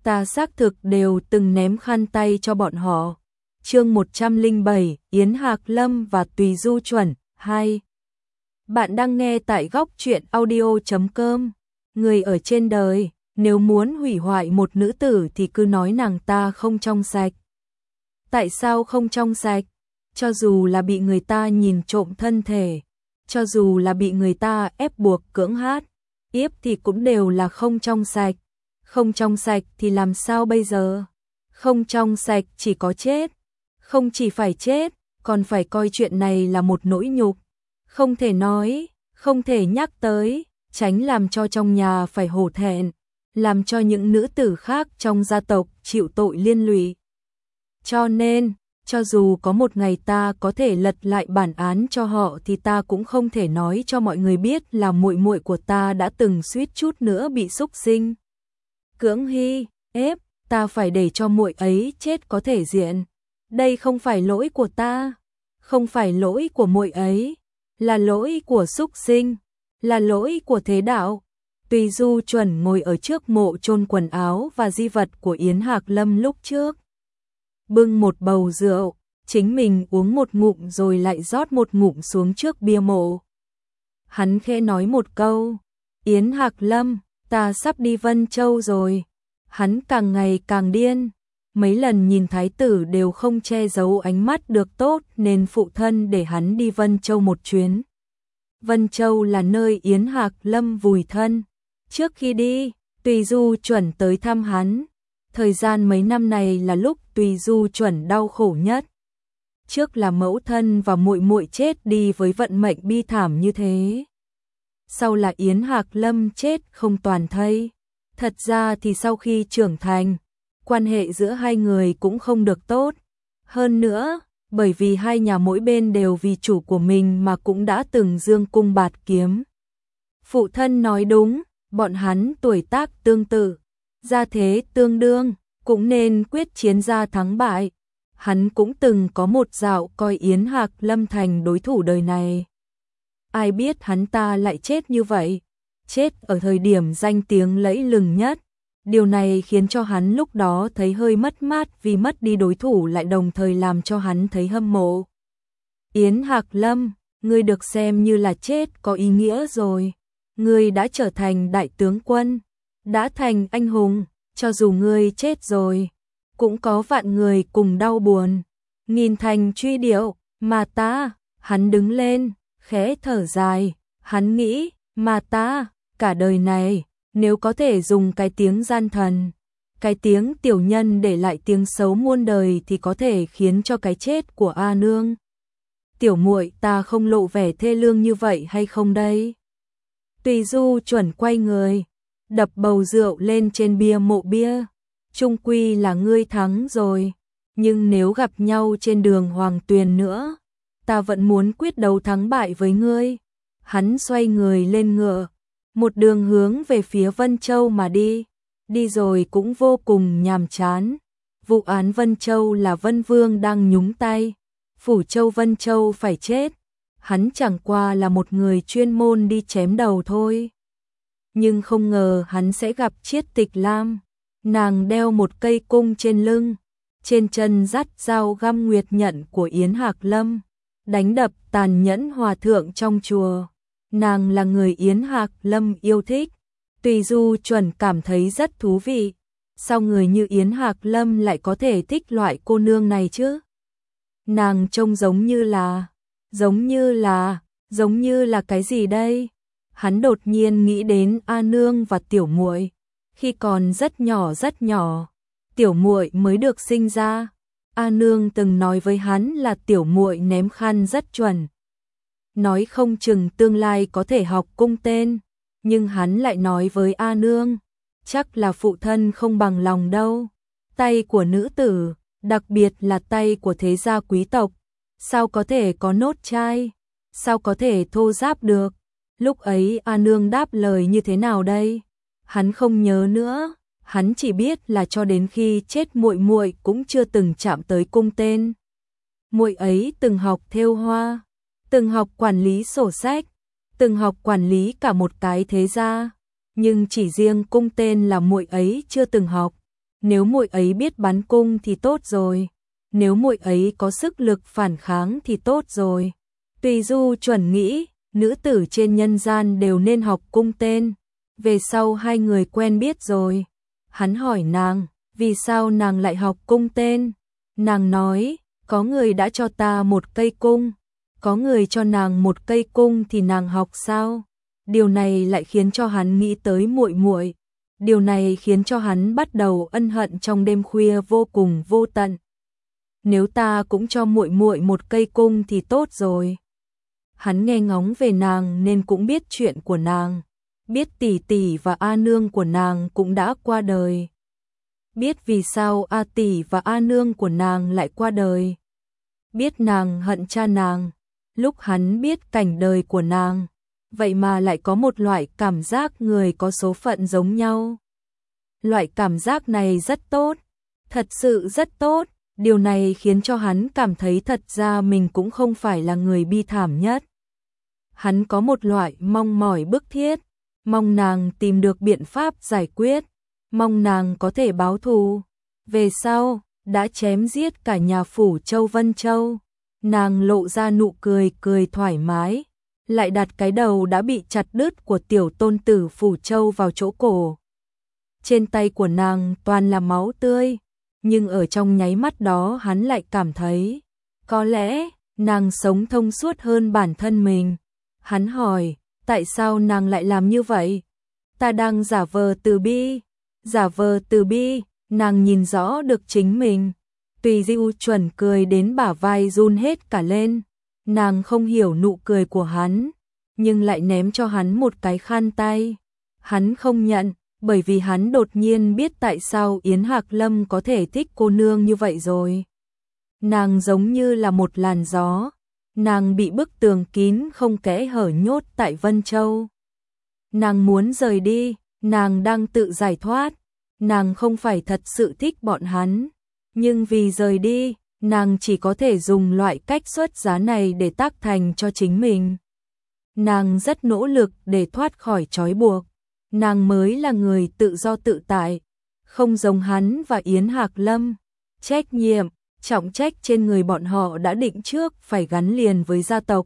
ta xác thực đều từng ném khăn tay cho bọn họ. Chương 107, Yến Hạc Lâm và Tùy Du Chuẩn 2. Bạn đang nghe tại góc truyện audio.com. Người ở trên đời, nếu muốn hủy hoại một nữ tử thì cứ nói nàng ta không trong sạch. Tại sao không trong sạch? Cho dù là bị người ta nhìn trộm thân thể, cho dù là bị người ta ép buộc cưỡng hát, yếp thì cũng đều là không trong sạch. Không trong sạch thì làm sao bây giờ? Không trong sạch chỉ có chết. Không chỉ phải chết, còn phải coi chuyện này là một nỗi nhục. Không thể nói, không thể nhắc tới, tránh làm cho trong nhà phải hổ thẹn, làm cho những nữ tử khác trong gia tộc chịu tội liên lụy. Cho nên, cho dù có một ngày ta có thể lật lại bản án cho họ thì ta cũng không thể nói cho mọi người biết là muội muội của ta đã từng suýt chút nữa bị xúc sinh cưỡng ép, ta phải để cho muội ấy chết có thể diện. Đây không phải lỗi của ta, không phải lỗi của muội ấy, là lỗi của xúc sinh, là lỗi của thế đạo. Tùy Du Chuẩn ngồi ở trước mộ chôn quần áo và di vật của Yến Hạc Lâm lúc trước. Bưng một bầu rượu, chính mình uống một ngụm rồi lại rót một ngụm xuống trước bia mộ. Hắn khẽ nói một câu, Yến Hạc Lâm, ta sắp đi Vân Châu rồi. Hắn càng ngày càng điên. Mấy lần nhìn thái tử đều không che giấu ánh mắt được tốt nên phụ thân để hắn đi Vân Châu một chuyến. Vân Châu là nơi Yến Hạc Lâm vùi thân. Trước khi đi, Tùy Du Chuẩn tới thăm hắn. Thời gian mấy năm này là lúc Tùy Du Chuẩn đau khổ nhất. Trước là mẫu thân và muội muội chết đi với vận mệnh bi thảm như thế. Sau là Yến Hạc Lâm chết không toàn thây. Thật ra thì sau khi trưởng thành, quan hệ giữa hai người cũng không được tốt. Hơn nữa, bởi vì hai nhà mỗi bên đều vì chủ của mình mà cũng đã từng dương cung bạt kiếm. Phụ thân nói đúng, bọn hắn tuổi tác tương tự, gia thế tương đương, cũng nên quyết chiến ra thắng bại. Hắn cũng từng có một dạo coi Yến Hạc Lâm thành đối thủ đời này. Ai biết hắn ta lại chết như vậy, chết ở thời điểm danh tiếng lẫy lừng nhất. Điều này khiến cho hắn lúc đó thấy hơi mất mát vì mất đi đối thủ lại đồng thời làm cho hắn thấy hâm mộ. Yến Hạc Lâm, ngươi được xem như là chết có ý nghĩa rồi. Ngươi đã trở thành đại tướng quân, đã thành anh hùng, cho dù ngươi chết rồi, cũng có vạn người cùng đau buồn. Nghìn thành truy điệu, mà ta, hắn đứng lên, khẽ thở dài, hắn nghĩ, mà ta, cả đời này, nếu có thể dùng cái tiếng gian thần, cái tiếng tiểu nhân để lại tiếng xấu muôn đời thì có thể khiến cho cái chết của A Nương, tiểu muội ta không lộ vẻ thê lương như vậy hay không đây? Tùy Du Chuẩn quay người, đập bầu rượu lên trên bia mộ bia. Chung quy là ngươi thắng rồi, nhưng nếu gặp nhau trên đường Hoàng Tuyền nữa, ta vẫn muốn quyết đấu thắng bại với ngươi. Hắn xoay người lên ngựa, một đường hướng về phía Vân Châu mà đi. Đi rồi cũng vô cùng nhàm chán. Vụ án Vân Châu là Vân Vương đang nhúng tay. Phủ Châu Vân Châu phải chết. Hắn chẳng qua là một người chuyên môn đi chém đầu thôi. Nhưng không ngờ hắn sẽ gặp Chiết Tịch Lam. Nàng đeo một cây cung trên lưng, trên chân dắt dao găm nguyệt nhận của Yến Hạc Lâm, đánh đập tàn nhẫn hòa thượng trong chùa. Nàng là người Yến Hạc Lâm yêu thích. Tùy Du Chuẩn cảm thấy rất thú vị. Sao người như Yến Hạc Lâm lại có thể thích loại cô nương này chứ? Nàng trông giống như là cái gì đây? Hắn đột nhiên nghĩ đến A Nương và tiểu muội. Khi còn rất nhỏ, tiểu muội mới được sinh ra. A Nương từng nói với hắn là tiểu muội ném khăn rất chuẩn. Nói không chừng tương lai có thể học cung tên, nhưng hắn lại nói với A Nương, chắc là phụ thân không bằng lòng đâu. Tay của nữ tử, đặc biệt là tay của thế gia quý tộc, sao có thể có nốt chai, sao có thể thô ráp được. Lúc ấy A Nương đáp lời như thế nào đây? Hắn không nhớ nữa, hắn chỉ biết là cho đến khi chết muội muội cũng chưa từng chạm tới cung tên. Muội ấy từng học thêu hoa, từng học quản lý sổ sách, từng học quản lý cả một cái thế gia, nhưng chỉ riêng cung tên là muội ấy chưa từng học. Nếu muội ấy biết bắn cung thì tốt rồi. Nếu muội ấy có sức lực phản kháng thì tốt rồi. Tùy Du chuẩn nghĩ, nữ tử trên nhân gian đều nên học cung tên. Về sau hai người quen biết rồi. Hắn hỏi nàng, vì sao nàng lại học cung tên? Nàng nói, có người đã cho ta một cây cung. Có người cho nàng một cây cung thì nàng học sao? Điều này lại khiến cho hắn nghĩ tới muội muội. Điều này khiến cho hắn bắt đầu ân hận trong đêm khuya vô cùng vô tận. Nếu ta cũng cho muội muội một cây cung thì tốt rồi. Hắn nghe ngóng về nàng nên cũng biết chuyện của nàng, biết tỷ tỷ và A nương của nàng cũng đã qua đời. Biết vì sao A tỷ và A nương của nàng lại qua đời. Biết nàng hận cha nàng. Lúc hắn biết cảnh đời của nàng, vậy mà lại có một loại cảm giác người có số phận giống nhau. Loại cảm giác này rất tốt, thật sự rất tốt. Điều này khiến cho hắn cảm thấy thật ra mình cũng không phải là người bi thảm nhất. Hắn có một loại mong mỏi bức thiết, mong nàng tìm được biện pháp giải quyết, mong nàng có thể báo thù. Về sau, đã chém giết cả nhà phủ Châu Vân Châu, nàng lộ ra nụ cười cười thoải mái, lại đặt cái đầu đã bị chặt đứt của tiểu tôn tử phủ Châu vào chỗ cổ. Trên tay của nàng toàn là máu tươi, nhưng ở trong nháy mắt đó hắn lại cảm thấy, có lẽ nàng sống thông suốt hơn bản thân mình. Hắn hỏi, tại sao nàng lại làm như vậy? Ta đang giả vờ từ bi. Giả vờ từ bi, nàng nhìn rõ được chính mình. Tùy Du chuẩn cười đến bả vai run hết cả lên. Nàng không hiểu nụ cười của hắn, nhưng lại ném cho hắn một cái khăn tay. Hắn không nhận, bởi vì hắn đột nhiên biết tại sao Yến Hạc Lâm có thể thích cô nương như vậy rồi. Nàng giống như là một làn gió. Nàng bị bức tường kín không kẽ hở nhốt tại Vân Châu. Nàng muốn rời đi, nàng đang tự giải thoát. Nàng không phải thật sự thích bọn hắn. Nhưng vì rời đi, nàng chỉ có thể dùng loại cách xuất giá này để tác thành cho chính mình. Nàng rất nỗ lực để thoát khỏi trói buộc. Nàng mới là người tự do tự tại, không giống hắn và Yến Hạc Lâm. Trách nhiệm, trọng trách trên người bọn họ đã định trước phải gắn liền với gia tộc.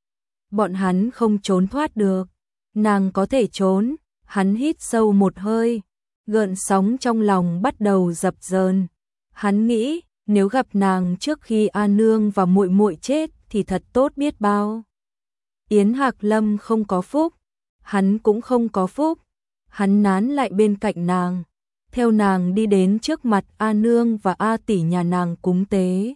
Bọn hắn không trốn thoát được. Nàng có thể trốn. Hắn hít sâu một hơi, gợn sóng trong lòng bắt đầu dập dờn. Hắn nghĩ, nếu gặp nàng trước khi A nương và muội muội chết thì thật tốt biết bao. Yến Hạc Lâm không có phúc, hắn cũng không có phúc. Hắn nán lại bên cạnh nàng, theo nàng đi đến trước mặt A nương và A tỷ nhà nàng cúng tế.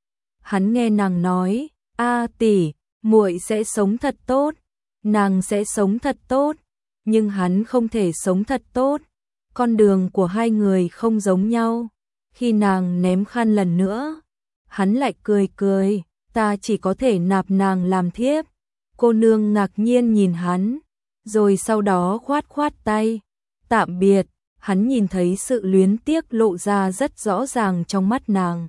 Hắn nghe nàng nói, A tỷ, muội sẽ sống thật tốt, nàng sẽ sống thật tốt, nhưng hắn không thể sống thật tốt. Con đường của hai người không giống nhau. Khi nàng ném khăn lần nữa, hắn lại cười cười, ta chỉ có thể nạp nàng làm thiếp. Cô nương ngạc nhiên nhìn hắn, rồi sau đó khoát khoát tay, tạm biệt. Hắn nhìn thấy sự luyến tiếc lộ ra rất rõ ràng trong mắt nàng.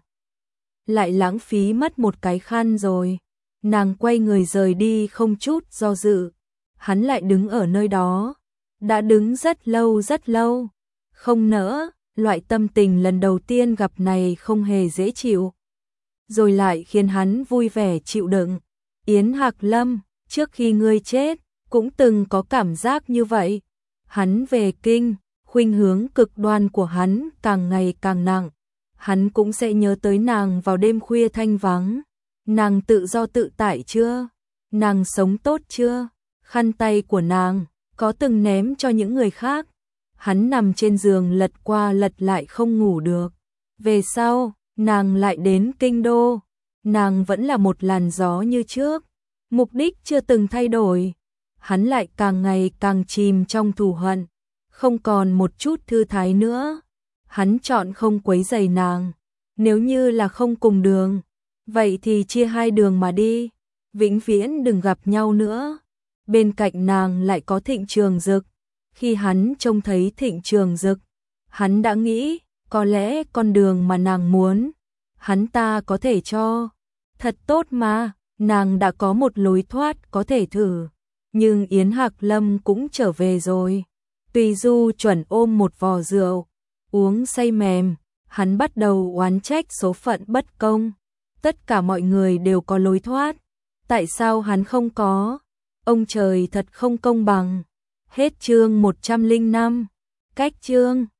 Lại lãng phí mất một cái khăn rồi. Nàng quay người rời đi không chút do dự. Hắn lại đứng ở nơi đó, đã đứng rất lâu, không nỡ. Loại tâm tình lần đầu tiên gặp này không hề dễ chịu, rồi lại khiến hắn vui vẻ chịu đựng. Yến Hạc Lâm, trước khi ngươi chết, cũng từng có cảm giác như vậy. Hắn về kinh, khuynh hướng cực đoan của hắn càng ngày càng nặng. Hắn cũng sẽ nhớ tới nàng vào đêm khuya thanh vắng. Nàng tự do tự tại chưa? Nàng sống tốt chưa? Khăn tay của nàng có từng ném cho những người khác? Hắn nằm trên giường lật qua lật lại không ngủ được. Về sau, nàng lại đến kinh đô. Nàng vẫn là một làn gió như trước. Mục đích chưa từng thay đổi. Hắn lại càng ngày càng chìm trong thù hận. Không còn một chút thư thái nữa. Hắn chọn không quấy rầy nàng. Nếu như là không cùng đường, vậy thì chia hai đường mà đi. Vĩnh viễn đừng gặp nhau nữa. Bên cạnh nàng lại có Thịnh Trường Dực. Khi hắn trông thấy Thịnh Trường Dực, hắn đã nghĩ, có lẽ con đường mà nàng muốn, hắn ta có thể cho. Thật tốt mà, nàng đã có một lối thoát có thể thử. Nhưng Yến Hạc Lâm cũng trở về rồi. Tùy Du chuẩn ôm một vò rượu, Uống say mềm, hắn bắt đầu oán trách số phận bất công. Tất cả mọi người đều có lối thoát, tại sao hắn không có? Ông trời thật không công bằng. Hết chương 105. Cách chương